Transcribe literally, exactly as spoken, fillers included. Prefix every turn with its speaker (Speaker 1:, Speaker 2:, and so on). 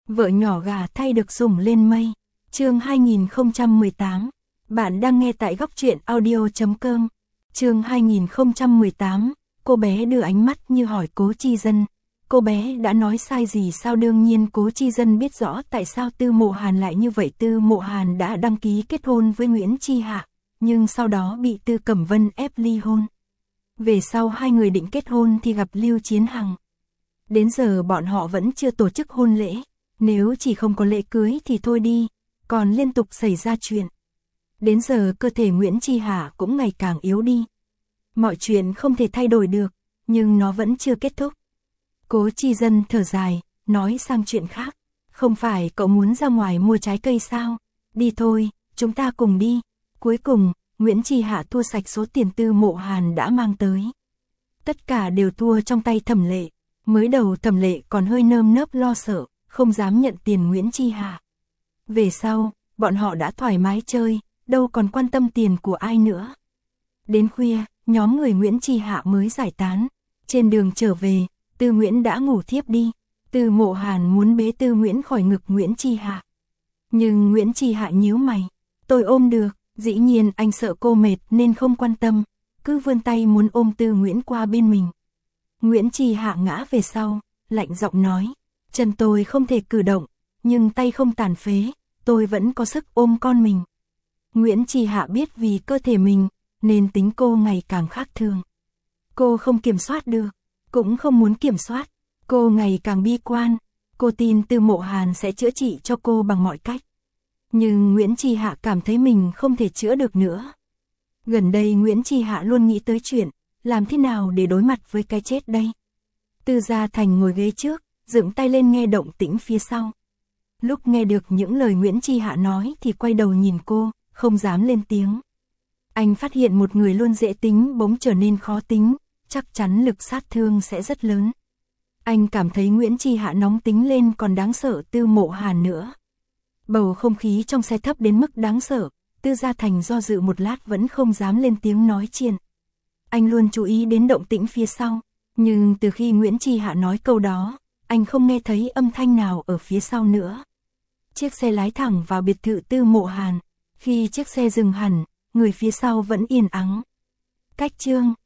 Speaker 1: Vợ nhỏ gà thay được sủng lên mây. Chương hai nghìn không trăm mười tám. Bạn đang nghe tại góc truyện audio chấm com. Chương hai nghìn không trăm mười tám. Cô bé đưa ánh mắt như hỏi Cố Chi Dân. Cô bé đã nói sai gì sao? Đương nhiên Cố Chi Dân biết rõ tại sao Tư Mộ Hàn lại như vậy. Tư Mộ Hàn đã đăng ký kết hôn với Nguyễn Chi Hạ, nhưng sau đó bị Tư Cẩm Vân ép ly hôn. Về sau hai người định kết hôn thì gặp Lưu Chiến Hằng. Đến giờ bọn họ vẫn chưa tổ chức hôn lễ. Nếu chỉ không có lễ cưới thì thôi đi, còn liên tục xảy ra chuyện. Đến giờ cơ thể Nguyễn Chi Hạ cũng ngày càng yếu đi. Mọi chuyện không thể thay đổi được, nhưng nó vẫn chưa kết thúc. Cố Chi Dân thở dài, nói sang chuyện khác. Không phải cậu muốn ra ngoài mua trái cây sao? Đi thôi, chúng ta cùng đi. Cuối cùng, Nguyễn Chi Hạ thua sạch số tiền Tư Mộ Hàn đã mang tới. Tất cả đều thua trong tay Thẩm Lệ. Mới đầu Thẩm Lệ còn hơi nơm nớp lo sợ, không dám nhận tiền Nguyễn Chi Hạ. Về sau, bọn họ đã thoải mái chơi, đâu còn quan tâm tiền của ai nữa. Đến khuya, nhóm người Nguyễn Chi Hạ mới giải tán. Trên đường trở về, Tư Nguyễn đã ngủ thiếp đi. Tư Mộ Hàn muốn bế Tư Nguyễn khỏi ngực Nguyễn Chi Hạ. Nhưng Nguyễn Chi Hạ nhíu mày. Tôi ôm được, dĩ nhiên anh sợ cô mệt nên không quan tâm. Cứ vươn tay muốn ôm Tư Nguyễn qua bên mình. Nguyễn Chi Hạ ngã về sau, lạnh giọng nói. Chân tôi không thể cử động, nhưng tay không tàn phế, tôi vẫn có sức ôm con mình. Nguyễn Chi Hạ biết vì cơ thể mình, nên tính cô ngày càng khác thường. Cô không kiểm soát được, cũng không muốn kiểm soát. Cô ngày càng bi quan, cô tin Tư Mộ Hàn sẽ chữa trị cho cô bằng mọi cách. Nhưng Nguyễn Chi Hạ cảm thấy mình không thể chữa được nữa. Gần đây Nguyễn Chi Hạ luôn nghĩ tới chuyện, làm thế nào để đối mặt với cái chết đây. Tư Gia Thành ngồi ghế trước, dựng tay lên nghe động tĩnh phía sau. Lúc nghe được những lời Nguyễn Chi Hạ nói thì quay đầu nhìn cô, không dám lên tiếng. Anh phát hiện một người luôn dễ tính bỗng trở nên khó tính, chắc chắn lực sát thương sẽ rất lớn. Anh cảm thấy Nguyễn Chi Hạ nóng tính lên còn đáng sợ Tư Mộ Hàn nữa. Bầu không khí trong xe thấp đến mức đáng sợ, Tư Gia Thành do dự một lát vẫn không dám lên tiếng nói chuyện. Anh luôn chú ý đến động tĩnh phía sau, nhưng từ khi Nguyễn Chi Hạ nói câu đó, anh không nghe thấy âm thanh nào ở phía sau nữa. Chiếc xe lái thẳng vào biệt thự Tư Mộ Hàn. Khi chiếc xe dừng hẳn, người phía sau vẫn yên ắng. Cách chương